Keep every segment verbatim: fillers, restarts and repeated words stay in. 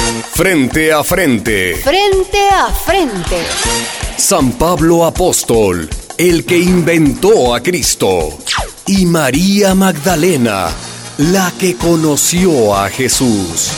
Frente a frente. Frente a frente. San Pablo Apóstol, el que inventó a Cristo. Y María Magdalena, la que conoció a Jesús.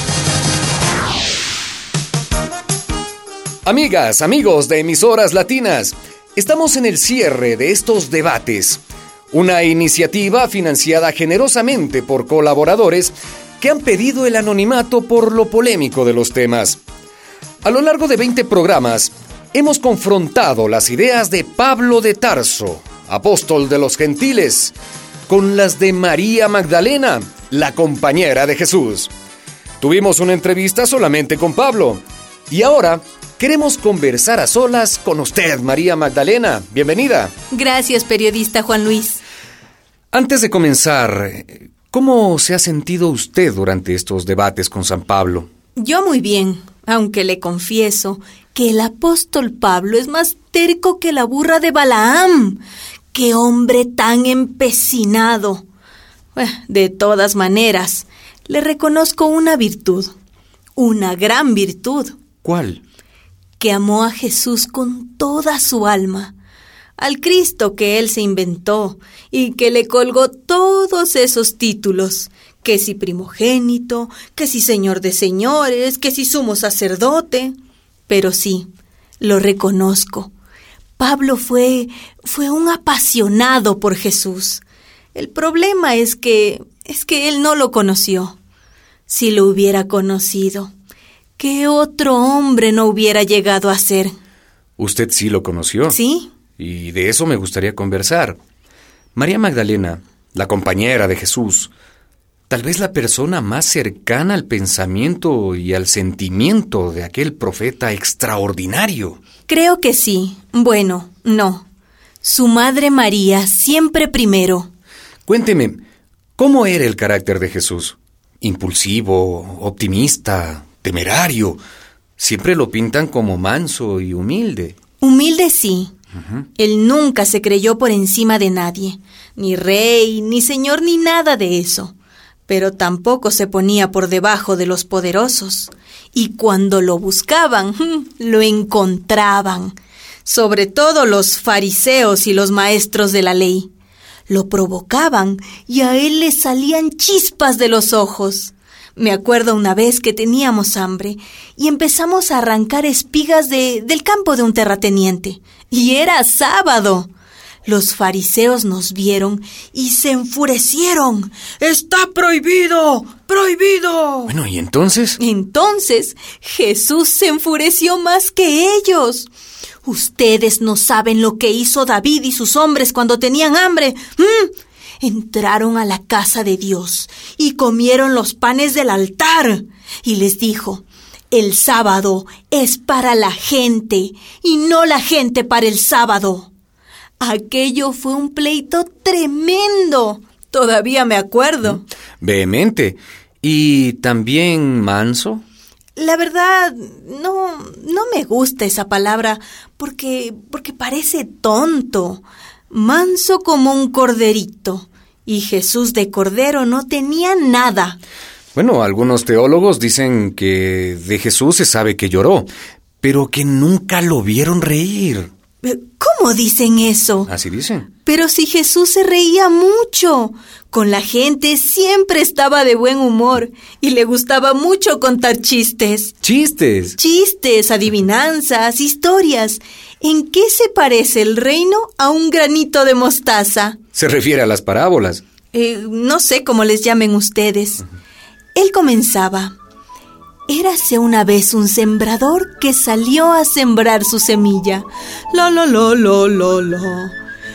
Amigas, amigos de Emisoras Latinas, estamos en el cierre de estos debates. Una iniciativa financiada generosamente por colaboradores que han pedido el anonimato por lo polémico de los temas. A lo largo de veinte programas, hemos confrontado las ideas de Pablo de Tarso, apóstol de los gentiles, con las de María Magdalena, la compañera de Jesús. Tuvimos una entrevista solamente con Pablo, y ahora queremos conversar a solas con usted, María Magdalena. Bienvenida. Gracias, periodista Juan Luis. Antes de comenzar, ¿cómo se ha sentido usted durante estos debates con San Pablo? Yo muy bien, aunque le confieso que el apóstol Pablo es más terco que la burra de Balaam. ¡Qué hombre tan empecinado! De todas maneras, le reconozco una virtud, una gran virtud. ¿Cuál? Que amó a Jesús con toda su alma, al Cristo que él se inventó y que le colgó todos esos títulos, que si primogénito, que si señor de señores, que si sumo sacerdote. Pero sí, lo reconozco, Pablo fue, fue un apasionado por Jesús. El problema es que, es que él no lo conoció. Si lo hubiera conocido, ¿qué otro hombre no hubiera llegado a ser? ¿Usted sí lo conoció? Sí. Y de eso me gustaría conversar. María Magdalena, la compañera de Jesús, tal vez la persona más cercana al pensamiento y al sentimiento de aquel profeta extraordinario. Creo que sí. Bueno, no. Su madre María siempre primero. Cuénteme, ¿cómo era el carácter de Jesús? Impulsivo, optimista, temerario. Siempre lo pintan como manso y humilde. Humilde sí. Uh-huh. Él nunca se creyó por encima de nadie. Ni rey, ni señor, ni nada de eso. Pero tampoco se ponía por debajo de los poderosos. Y cuando lo buscaban, lo encontraban. Sobre todo los fariseos y los maestros de la ley. Lo provocaban y a él le salían chispas de los ojos. Me acuerdo una vez que teníamos hambre y empezamos a arrancar espigas de, del campo de un terrateniente. Y era sábado. Los fariseos nos vieron y se enfurecieron. ¡Está prohibido! ¡Prohibido! Bueno, ¿y entonces? Entonces, Jesús se enfureció más que ellos. Ustedes no saben lo que hizo David y sus hombres cuando tenían hambre. ¿Mm? Entraron a la casa de Dios y comieron los panes del altar. Y les dijo, el sábado es para la gente y no la gente para el sábado. Aquello fue un pleito tremendo. Todavía me acuerdo. Vehemente. ¿Y también manso? La verdad, no, no me gusta esa palabra porque, porque parece tonto. Manso como un corderito. Y Jesús de cordero no tenía nada. Bueno, algunos teólogos dicen que de Jesús se sabe que lloró, pero que nunca lo vieron reír. ¿Cómo dicen eso? Así dicen. Pero si Jesús se reía mucho, con la gente siempre estaba de buen humor y le gustaba mucho contar chistes. ¿Chistes? Chistes, adivinanzas, historias. ¿En qué se parece el reino a un granito de mostaza? Se refiere a las parábolas. Eh, no sé cómo les llamen ustedes. Uh-huh. Él comenzaba. Érase una vez un sembrador que salió a sembrar su semilla. La, la, la, la, la, la.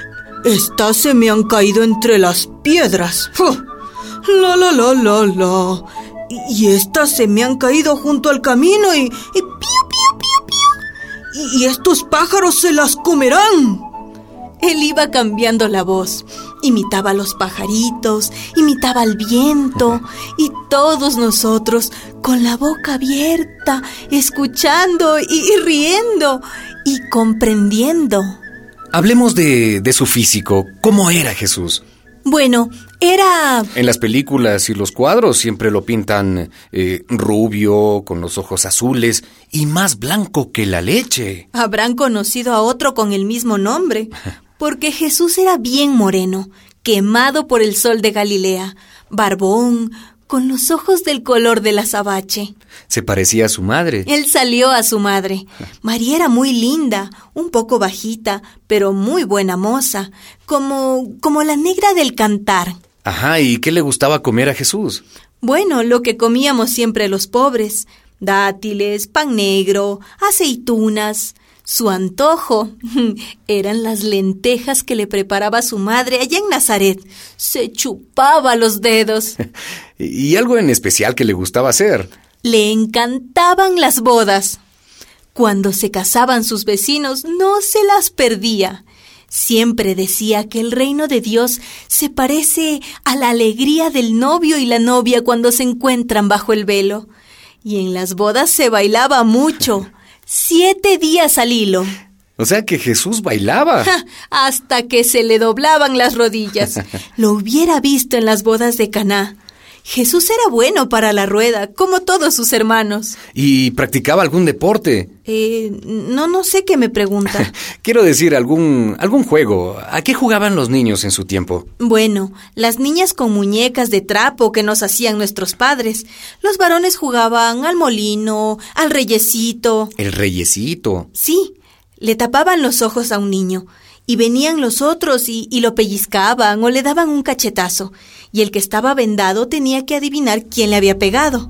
Estas se me han caído entre las piedras. ¡Uf! La, la, la, la, la. Y, y estas se me han caído junto al camino y... y piu, piu, piu, piu. Y, y estos pájaros se las comerán. Él iba cambiando la voz. Imitaba a los pajaritos, imitaba al viento, y todos nosotros con la boca abierta, escuchando y, y riendo y comprendiendo. Hablemos de, de su físico. ¿Cómo era Jesús? Bueno, Era... En las películas y los cuadros siempre lo pintan eh, rubio, con los ojos azules y más blanco que la leche. Habrán conocido a otro con el mismo nombre, porque Jesús era bien moreno, quemado por el sol de Galilea, barbón, con los ojos del color del azabache. Se parecía a su madre. Él salió a su madre. María era muy linda, un poco bajita, pero muy buena moza, como, como la negra del cantar. Ajá, ¿y qué le gustaba comer a Jesús? Bueno, lo que comíamos siempre los pobres. Dátiles, pan negro, aceitunas. Su antojo eran las lentejas que le preparaba su madre allá en Nazaret. Se chupaba los dedos. ¿Y algo en especial que le gustaba hacer? Le encantaban las bodas. Cuando se casaban sus vecinos, no se las perdía. Siempre decía que el reino de Dios se parece a la alegría del novio y la novia cuando se encuentran bajo el velo. Y en las bodas se bailaba mucho. Siete días al hilo. O sea que Jesús bailaba. Ja, hasta que se le doblaban las rodillas. Lo hubiera visto en las bodas de Caná. Jesús era bueno para la rueda, como todos sus hermanos. ¿Y practicaba algún deporte? Eh, no, no sé qué me pregunta. Quiero decir, algún, algún juego. ¿A qué jugaban los niños en su tiempo? Bueno, las niñas con muñecas de trapo que nos hacían nuestros padres. Los varones jugaban al molino, al reyesito. ¿El reyesito? Sí, le tapaban los ojos a un niño. Y venían los otros y, y lo pellizcaban o le daban un cachetazo. Y el que estaba vendado tenía que adivinar quién le había pegado.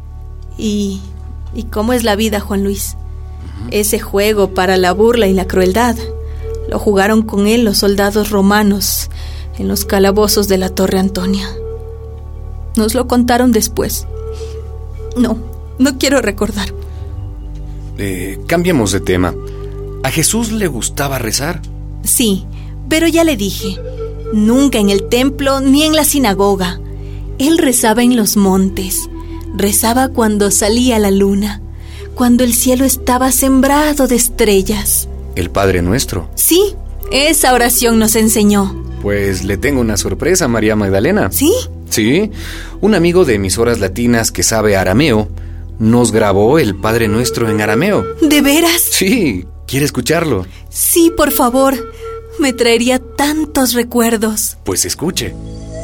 Y... ¿y cómo es la vida, Juan Luis? Uh-huh. Ese juego para la burla y la crueldad lo jugaron con él los soldados romanos en los calabozos de la Torre Antonia. Nos lo contaron después. No, no quiero recordar. Eh, cambiemos de tema. ¿A Jesús le gustaba rezar? Sí, pero ya le dije, nunca en el templo ni en la sinagoga. Él rezaba en los montes, rezaba cuando salía la luna, cuando el cielo estaba sembrado de estrellas. ¿El Padre Nuestro? Sí, esa oración nos enseñó. Pues le tengo una sorpresa, María Magdalena. ¿Sí? Sí, un amigo de emisoras latinas que sabe arameo nos grabó el Padre Nuestro en arameo. ¿De veras? Sí, ¿quiere escucharlo? Sí, por favor. Me traería tantos recuerdos. Pues escuche.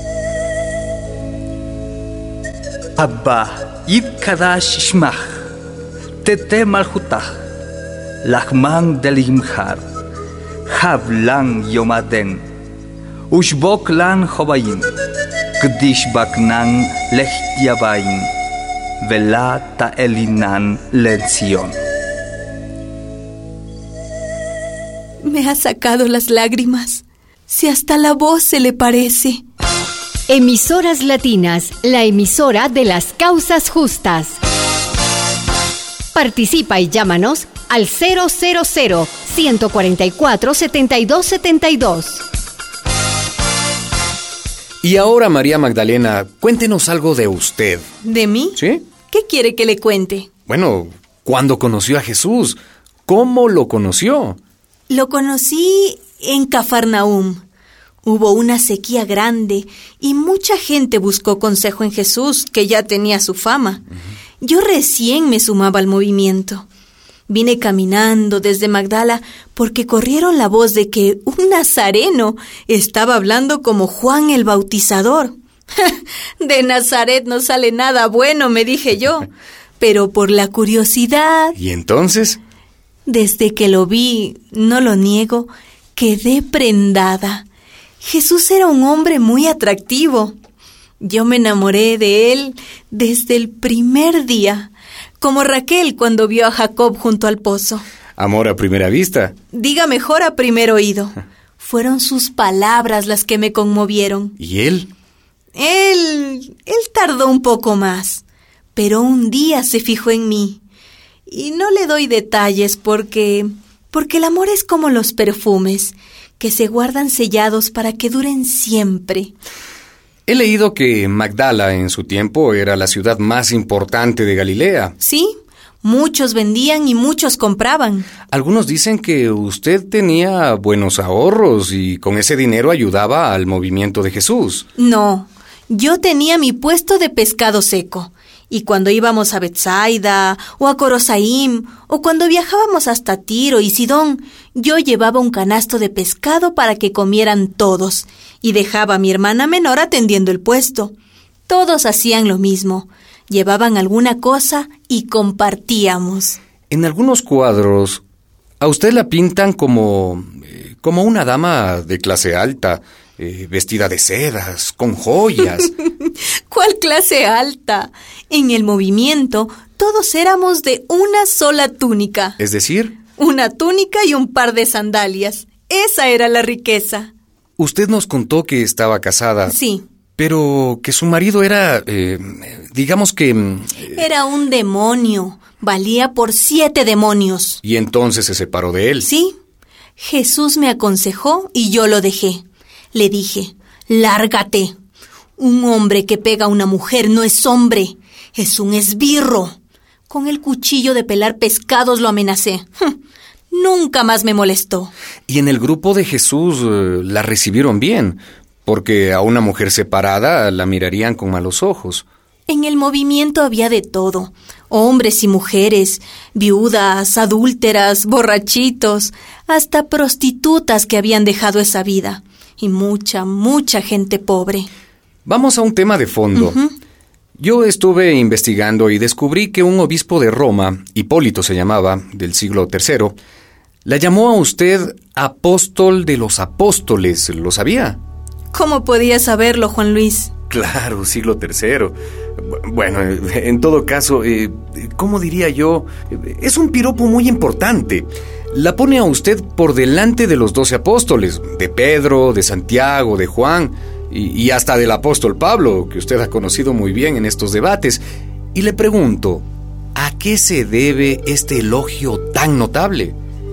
Abba, id kadash shmach, tete malhutach, lachman del imhar, hablan yomaden, ushbok lan hobayin, gdish baknan lechyabayin, vela ta elinan lencion. Me ha sacado las lágrimas. Si hasta la voz se le parece. Emisoras Latinas, la emisora de las causas justas. Participa y llámanos al cero cero cero, uno cuatro cuatro, siete dos siete dos. Y ahora, María Magdalena, cuéntenos algo de usted. ¿De mí? ¿Sí? ¿Qué quiere que le cuente? Bueno, ¿cuándo conoció a Jesús? ¿Cómo lo conoció? Lo conocí en Cafarnaúm. Hubo una sequía grande y mucha gente buscó consejo en Jesús, que ya tenía su fama. Uh-huh. Yo recién me sumaba al movimiento. Vine caminando desde Magdala porque corrieron la voz de que un nazareno estaba hablando como Juan el Bautizador. De Nazaret no sale nada bueno, me dije yo. Pero por la curiosidad... ¿Y entonces? Desde que lo vi, no lo niego, quedé prendada. Jesús era un hombre muy atractivo. Yo me enamoré de él desde el primer día, como Raquel cuando vio a Jacob junto al pozo. Amor a primera vista. Diga mejor a primer oído. Fueron sus palabras las que me conmovieron. ¿Y él? Él... él tardó un poco más, pero un día se fijó en mí. Y no le doy detalles porque... porque el amor es como los perfumes, que se guardan sellados para que duren siempre. He leído que Magdala en su tiempo era la ciudad más importante de Galilea. Sí, Muchos vendían y muchos compraban. Algunos dicen que usted tenía buenos ahorros y con ese dinero ayudaba al movimiento de Jesús. No, yo tenía mi puesto de pescado seco. Y cuando íbamos a Betsaida o a Corosaim o cuando viajábamos hasta Tiro y Sidón, yo llevaba un canasto de pescado para que comieran todos y dejaba a mi hermana menor atendiendo el puesto. Todos hacían lo mismo, llevaban alguna cosa y compartíamos. En algunos cuadros, a usted la pintan como, eh, como una dama de clase alta, eh, vestida de sedas, con joyas. ¿Cuál clase alta? En el movimiento, todos éramos de una sola túnica. ¿Es decir? Una túnica y un par de sandalias. Esa era la riqueza. Usted nos contó que estaba casada. Sí. Pero que su marido era, eh, digamos que... Eh, era un demonio. Valía por siete demonios. ¿Y entonces se separó de él? Sí. Jesús me aconsejó y yo lo dejé. Le dije, lárgate. Un hombre que pega a una mujer no es hombre, es un esbirro. Con el cuchillo de pelar pescados lo amenacé. Nunca más me molestó. Y en el grupo de Jesús eh, la recibieron bien, porque a una mujer separada la mirarían con malos ojos. En el movimiento había de todo, hombres y mujeres, viudas, adúlteras, borrachitos, hasta prostitutas que habían dejado esa vida, y mucha, mucha gente pobre. Vamos a un tema de fondo. Uh-huh. Yo estuve investigando y descubrí que un obispo de Roma, Hipólito se llamaba, del siglo tercero, la llamó a usted apóstol de los apóstoles. ¿Lo sabía? ¿Cómo podía saberlo, Juan Luis? Claro, siglo tercero. Bueno, en todo caso, eh, ¿cómo diría yo? Es un piropo muy importante. La pone a usted por delante de los doce apóstoles, de Pedro, de Santiago, de Juan... Y, y hasta del apóstol Pablo, que usted ha conocido muy bien en estos debates. Y le pregunto, ¿a qué se debe este elogio tan notable?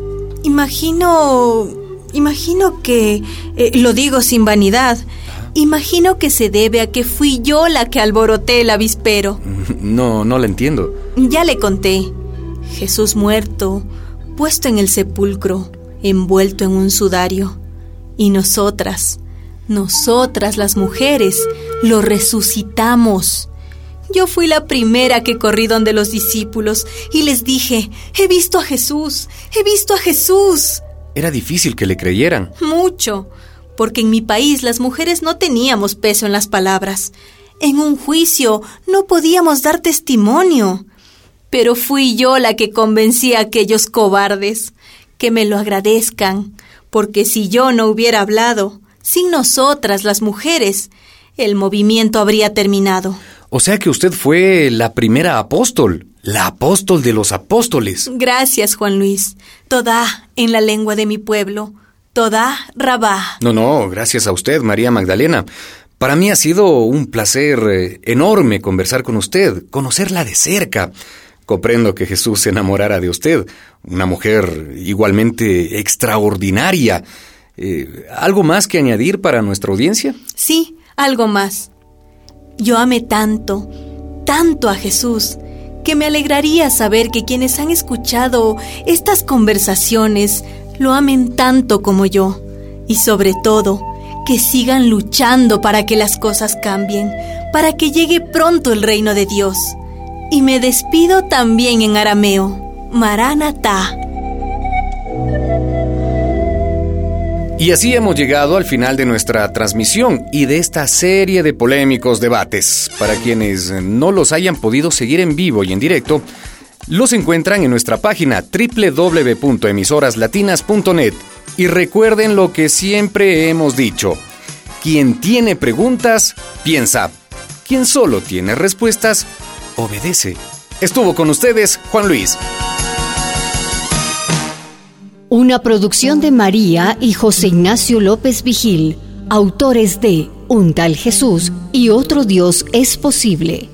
Imagino... Imagino que... Eh, lo digo sin vanidad. Imagino que se debe a que fui yo la que alboroté el avispero. No, no la entiendo. Ya le conté. Jesús muerto, puesto en el sepulcro, envuelto en un sudario. Y nosotras... Nosotras, las mujeres, lo resucitamos. Yo fui la primera que corrí donde los discípulos y les dije, he visto a Jesús, he visto a Jesús. Era difícil que le creyeran. Mucho, porque en mi país las mujeres no teníamos peso en las palabras. En un juicio no podíamos dar testimonio. Pero fui yo la que convencí a aquellos cobardes. Que me lo agradezcan, porque si yo no hubiera hablado... Sin nosotras, las mujeres, el movimiento habría terminado. O sea que usted fue la primera apóstol, la apóstol de los apóstoles. Gracias, Juan Luis. Todá en la lengua de mi pueblo. Todá Rabá. No, no, gracias a usted, María Magdalena. Para mí ha sido un placer eh, enorme conversar con usted, conocerla de cerca. Comprendo que Jesús se enamorara de usted, una mujer igualmente extraordinaria. Eh, ¿Algo más que añadir para nuestra audiencia? Sí, algo más. Yo amé tanto, tanto a Jesús, que me alegraría saber que quienes han escuchado estas conversaciones lo amen tanto como yo. Y sobre todo, que sigan luchando para que las cosas cambien, para que llegue pronto el reino de Dios. Y me despido también en arameo, Maranatá. Y así hemos llegado al final de nuestra transmisión y de esta serie de polémicos debates. Para quienes no los hayan podido seguir en vivo y en directo, los encuentran en nuestra página doble u doble u doble u punto emisoras latinas punto net. Y recuerden lo que siempre hemos dicho: quien tiene preguntas, piensa. Quien solo tiene respuestas, obedece. Estuvo con ustedes Juan Luis. Una producción de María y José Ignacio López Vigil, autores de Un tal Jesús y otro Dios es posible.